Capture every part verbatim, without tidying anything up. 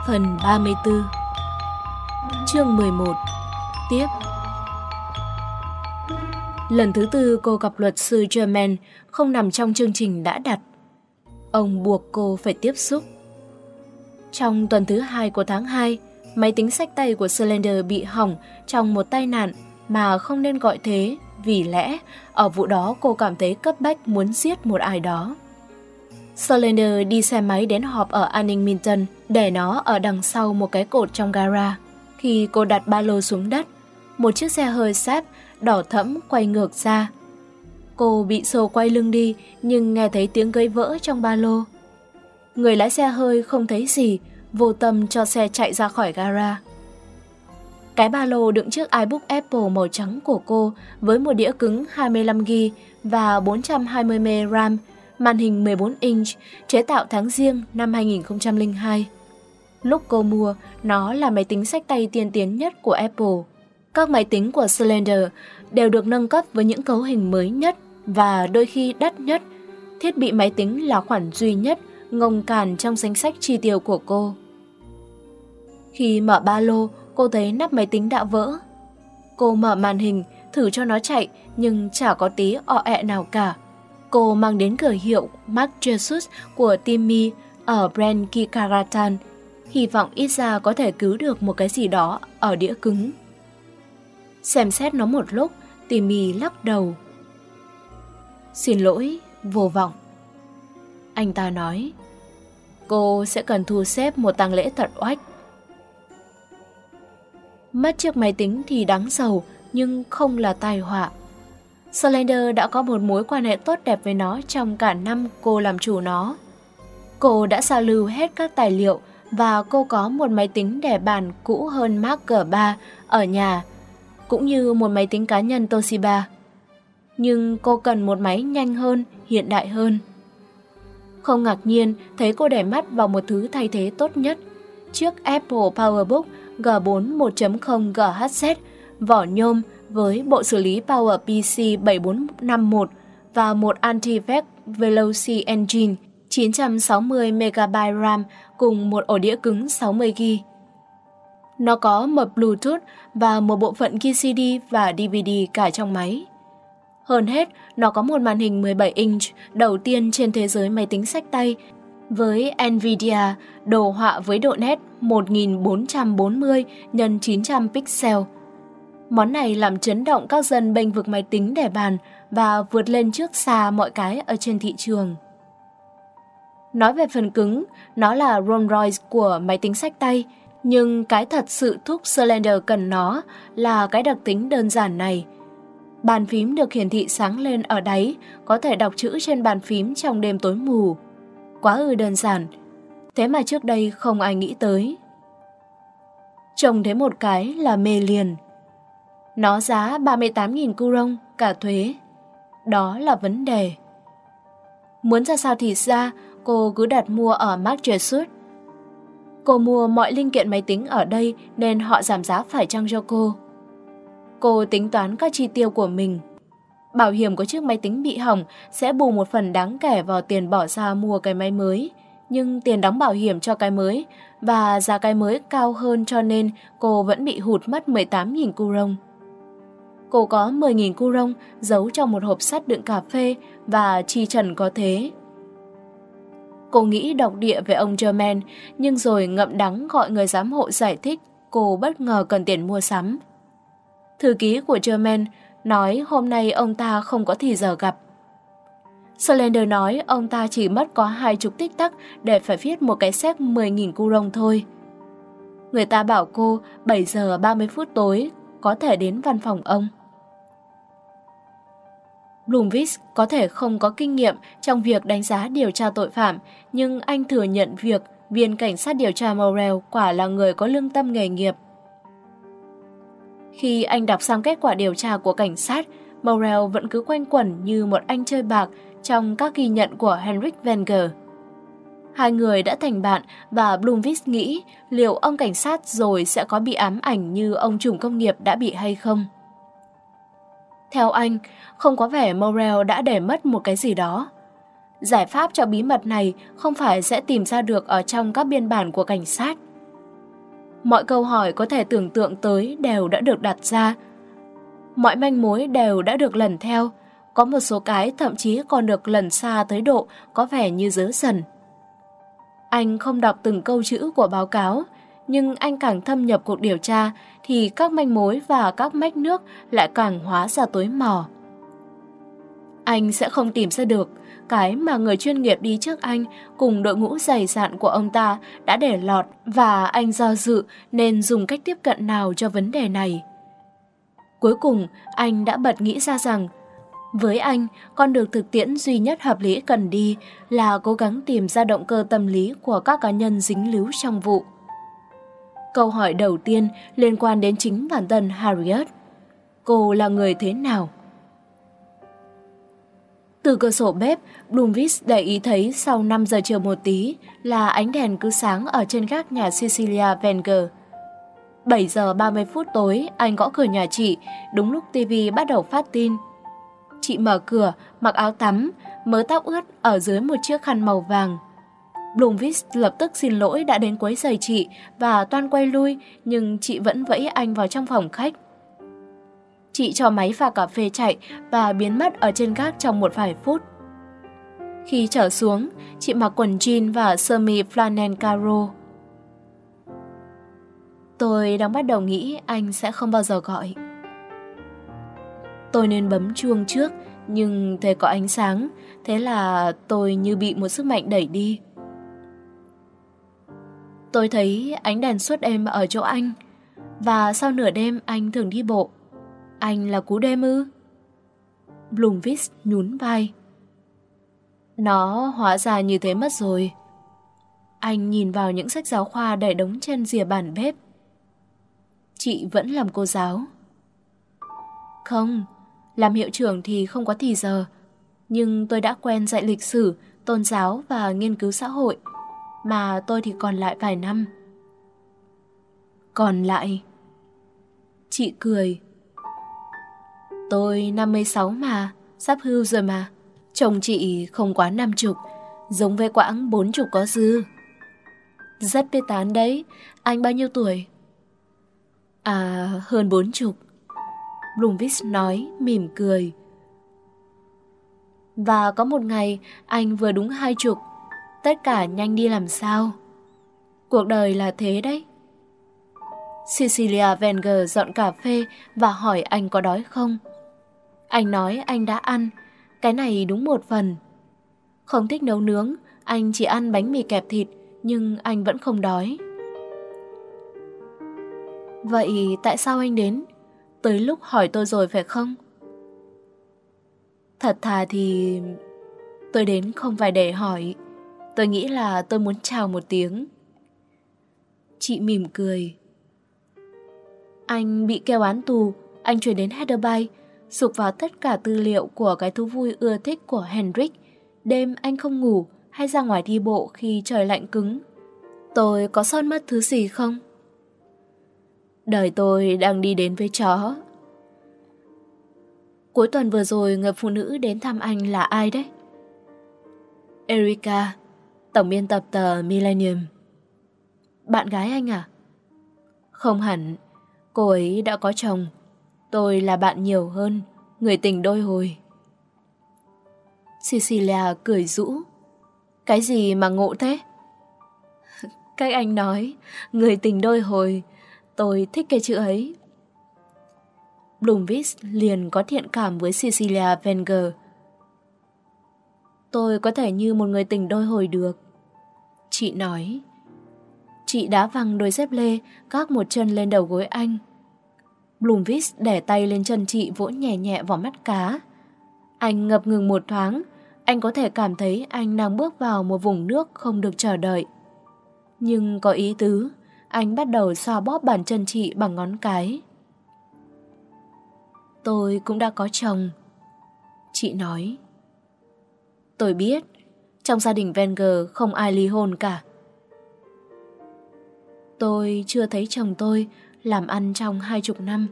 Phần ba mươi tư. Chương mười một. Tiếp. Lần thứ tư cô gặp luật sư Germain không nằm trong chương trình đã đặt. Ông buộc cô phải tiếp xúc. Trong tuần thứ hai của tháng hai, máy tính xách tay của Slender bị hỏng trong một tai nạn mà không nên gọi thế, vì lẽ ở vụ đó cô cảm thấy cấp bách muốn giết một ai đó. Slender đi xe máy đến họp ở Annington, để nó ở đằng sau một cái cột trong gara. Khi cô đặt ba lô xuống đất, một chiếc xe hơi Saab đỏ thẫm quay ngược ra. Cô bị xô quay lưng đi nhưng nghe thấy tiếng gây vỡ trong ba lô. Người lái xe hơi không thấy gì, vô tâm cho xe chạy ra khỏi gara. Cái ba lô đựng chiếc iBook Apple màu trắng của cô với một đĩa cứng hai mươi lăm gi ga bai và bốn trăm hai mươi mê ga bai RAM, màn hình mười bốn inch, chế tạo tháng Giêng năm hai nghìn không trăm lẻ hai. Lúc cô mua, nó là máy tính xách tay tiên tiến nhất của Apple. Các máy tính của Slender đều được nâng cấp với những cấu hình mới nhất và đôi khi đắt nhất. Thiết bị máy tính là khoản duy nhất ngông càn trong danh sách chi tiêu của cô. Khi mở ba lô, cô thấy nắp máy tính đã vỡ. Cô mở màn hình, thử cho nó chạy nhưng chả có tí ọ ẹ nào cả. Cô mang đến cửa hiệu Marc Jesus của Timmy ở brand Kikaratan, hy vọng ít ra có thể cứu được một cái gì đó ở đĩa cứng. Xem xét nó một lúc, Timmy lắc đầu. Xin lỗi, vô vọng. Anh ta nói, cô sẽ cần thu xếp một tang lễ thật oách. Mất chiếc máy tính thì đáng sầu, nhưng không là tai họa. Slender đã có một mối quan hệ tốt đẹp với nó trong cả năm cô làm chủ nó. Cô đã sao lưu hết các tài liệu và cô có một máy tính để bàn cũ hơn Mark G ba ở nhà, cũng như một máy tính cá nhân Toshiba. Nhưng cô cần một máy nhanh hơn, hiện đại hơn. Không ngạc nhiên thấy cô để mắt vào một thứ thay thế tốt nhất, chiếc Apple PowerBook G bốn một chấm không giga héc vỏ nhôm với bộ xử lý PowerPC bảy bốn năm một và một Antivex Veloci Engine chín trăm sáu mươi mê ga bai RAM cùng một ổ đĩa cứng sáu mươi gi ga bai. Nó có một Bluetooth và một bộ phận ghi xê đê và đê vê đê cả trong máy. Hơn hết, nó có một màn hình mười bảy inch đầu tiên trên thế giới máy tính xách tay với Nvidia đồ họa với độ nét một nghìn bốn trăm bốn mươi nhân chín trăm pixel. Món này làm chấn động các dân bênh vực máy tính để bàn và vượt lên trước xa mọi cái ở trên thị trường. Nói về phần cứng, nó là Rolls Royce của máy tính xách tay, nhưng cái thật sự thúc Slender cần nó là cái đặc tính đơn giản này. Bàn phím được hiển thị sáng lên ở đáy, có thể đọc chữ trên bàn phím trong đêm tối mù. Quá ư đơn giản, thế mà trước đây không ai nghĩ tới. Trông thấy một cái là mê liền. Nó giá ba mươi tám nghìn kurong cả thuế. Đó là vấn đề. Muốn ra sao thì ra, cô cứ đặt mua ở Marc Jesus. Cô mua mọi linh kiện máy tính ở đây nên họ giảm giá phải chăng cho cô. Cô tính toán các chi tiêu của mình. Bảo hiểm của chiếc máy tính bị hỏng sẽ bù một phần đáng kể vào tiền bỏ ra mua cái máy mới, nhưng tiền đóng bảo hiểm cho cái mới và giá cái mới cao hơn cho nên cô vẫn bị hụt mất mười tám nghìn kurong. Cô có mười nghìn kurong giấu trong một hộp sắt đựng cà phê và chi trần có thế. Cô nghĩ độc địa về ông Germain, nhưng rồi ngậm đắng gọi người giám hộ giải thích cô bất ngờ cần tiền mua sắm. Thư ký của Germain nói hôm nay ông ta không có thì giờ gặp. Slender nói ông ta chỉ mất có hai chục tích tắc để phải viết một cái séc mười nghìn kurong thôi. Người ta bảo cô bảy giờ ba mươi phút tối có thể đến văn phòng ông. Blomqvist có thể không có kinh nghiệm trong việc đánh giá điều tra tội phạm, nhưng anh thừa nhận việc viên cảnh sát điều tra Morrell quả là người có lương tâm nghề nghiệp. Khi anh đọc xong kết quả điều tra của cảnh sát, Morrell vẫn cứ quanh quẩn như một anh chơi bạc trong các ghi nhận của Henrik Wenger. Hai người đã thành bạn và Blomqvist nghĩ liệu ông cảnh sát rồi sẽ có bị ám ảnh như ông trùm công nghiệp đã bị hay không. Theo anh, không có vẻ Morrell đã để mất một cái gì đó. Giải pháp cho bí mật này không phải sẽ tìm ra được ở trong các biên bản của cảnh sát. Mọi câu hỏi có thể tưởng tượng tới đều đã được đặt ra. Mọi manh mối đều đã được lần theo. Có một số cái thậm chí còn được lần xa tới độ có vẻ như dớ dần. Anh không đọc từng câu chữ của báo cáo, nhưng anh càng thâm nhập cuộc điều tra thì các manh mối và các mách nước lại càng hóa ra tối mò. Anh sẽ không tìm ra được cái mà người chuyên nghiệp đi trước anh cùng đội ngũ dày dạn của ông ta đã để lọt, và anh do dự nên dùng cách tiếp cận nào cho vấn đề này. Cuối cùng, anh đã bật nghĩ ra rằng với anh, con đường thực tiễn duy nhất hợp lý cần đi là cố gắng tìm ra động cơ tâm lý của các cá nhân dính líu trong vụ. Câu hỏi đầu tiên liên quan đến chính bản thân Harriet. Cô là người thế nào? Từ cửa sổ bếp, Bloomfield để ý thấy sau năm giờ chiều một tí là ánh đèn cứ sáng ở trên gác nhà Cecilia Wenger. bảy giờ ba mươi phút tối, anh gõ cửa nhà chị, đúng lúc ti vi bắt đầu phát tin. Chị mở cửa, mặc áo tắm, mớ tóc ướt ở dưới một chiếc khăn màu vàng. Bloomfield lập tức xin lỗi đã đến quấy rầy chị và toan quay lui, nhưng chị vẫn vẫy anh vào trong phòng khách. Chị cho máy pha cà phê chạy và biến mất ở trên gác trong một vài phút. Khi trở xuống, chị mặc quần jean và sơ mi flannel caro. Tôi đang bắt đầu nghĩ anh sẽ không bao giờ gọi. Tôi nên bấm chuông trước, nhưng thấy có ánh sáng, thế là tôi như bị một sức mạnh đẩy đi. Tôi thấy ánh đèn suốt đêm ở chỗ anh, và sau nửa đêm anh thường đi bộ. Anh là cú đêm ư? Bloomfield nhún vai. Nó hóa ra như thế mất rồi. Anh nhìn vào những sách giáo khoa để đống trên rìa bàn bếp. Chị vẫn làm cô giáo. Không, làm hiệu trưởng thì không có thì giờ. Nhưng tôi đã quen dạy lịch sử, tôn giáo và nghiên cứu xã hội. Mà tôi thì còn lại vài năm. Còn lại? Chị cười. Tôi năm mươi sáu mà, sắp hưu rồi mà. Chồng chị không quá năm chục, giống với Quãng bốn chục có dư. Rất biết tán đấy. Anh bao nhiêu tuổi? À, hơn bốn chục. Bloomfield nói, mỉm cười. Và có một ngày anh vừa đúng hai chục. Tất cả nhanh đi làm sao. Cuộc đời là thế đấy. Cecilia Wenger dọn cà phê và hỏi anh có đói không. Anh nói anh đã ăn. Cái này đúng một phần. Không thích nấu nướng, anh chỉ ăn bánh mì kẹp thịt, nhưng anh vẫn không đói. Vậy tại sao anh đến? Tới lúc hỏi tôi rồi phải không? Thật thà thì tôi đến không phải để hỏi. Tôi nghĩ là tôi muốn chào một tiếng. Chị mỉm cười. Anh bị kêu án tù. Anh chuyển đến Heatherby, sục vào tất cả tư liệu của cái thú vui ưa thích của Hendrik. Đêm anh không ngủ hay ra ngoài đi bộ khi trời lạnh cứng. Tôi có sót mất thứ gì không? Đời tôi đang đi đến với chó. Cuối tuần vừa rồi người phụ nữ đến thăm anh là ai đấy? Erica, tổng biên tập tờ Millennium. Bạn gái anh à? Không hẳn, cô ấy đã có chồng. Tôi là bạn nhiều hơn, người tình đôi hồi. Cecilia cười rũ. Cái gì mà ngộ thế? Cách anh nói, người tình đôi hồi. Tôi thích cái chữ ấy. Bloomfield liền có thiện cảm với Cecilia Wenger. Tôi có thể như một người tình đôi hồi được. Chị nói. Chị đá văng đôi dép lê, gác một chân lên đầu gối anh. Bloomfield để tay lên chân chị, vỗ nhẹ nhẹ vào mắt cá. Anh ngập ngừng một thoáng. Anh có thể cảm thấy anh đang bước vào một vùng nước không được chờ đợi. Nhưng có ý tứ, anh bắt đầu xoa bóp bàn chân chị bằng ngón cái. Tôi cũng đã có chồng. Chị nói. Tôi biết, trong gia đình Wenger không ai ly hôn cả. Tôi chưa thấy chồng tôi làm ăn trong hai chục năm.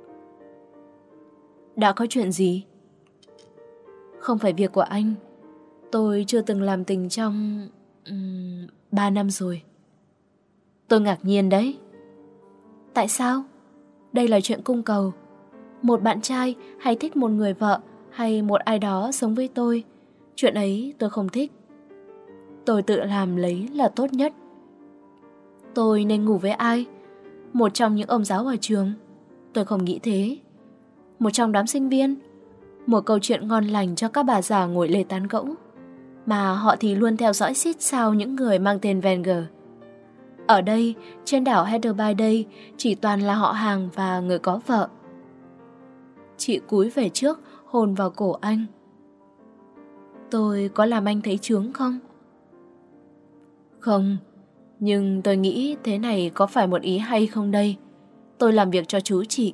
Đã có chuyện gì? Không phải việc của anh. Tôi chưa từng làm tình trong... Um, ba năm rồi. Tôi ngạc nhiên đấy. Tại sao? Đây là chuyện cung cầu. Một bạn trai hay thích một người vợ hay một ai đó sống với tôi, chuyện ấy tôi không thích. Tôi tự làm lấy là tốt nhất. Tôi nên ngủ với ai? Một trong những ông giáo ở trường? Tôi không nghĩ thế. Một trong đám sinh viên? Một câu chuyện ngon lành cho các bà già ngồi lê tán gẫu. Mà họ thì luôn theo dõi xít sao những người mang tên Wenger. Ở đây, trên đảo Heather by Day, chỉ toàn là họ hàng và người có vợ. Chị cúi về trước, hôn vào cổ anh. Tôi có làm anh thấy chướng không? Không, nhưng tôi nghĩ thế này có phải một ý hay không đây? Tôi làm việc cho chú chị.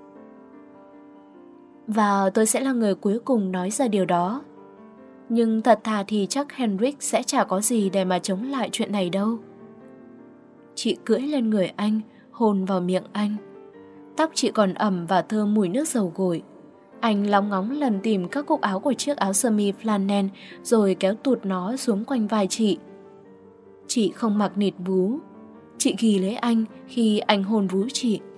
Và tôi sẽ là người cuối cùng nói ra điều đó. Nhưng thật thà thì chắc Henrik sẽ chả có gì để mà chống lại chuyện này đâu. Chị cưỡi lên người anh, hôn vào miệng anh. Tóc chị còn ẩm và thơm mùi nước dầu gội. Anh lóng ngóng lần tìm các cúc áo của chiếc áo sơ mi flannel rồi kéo tụt nó xuống quanh vai chị. Chị không mặc nịt vú. Chị ghì lấy anh khi anh hôn vú chị.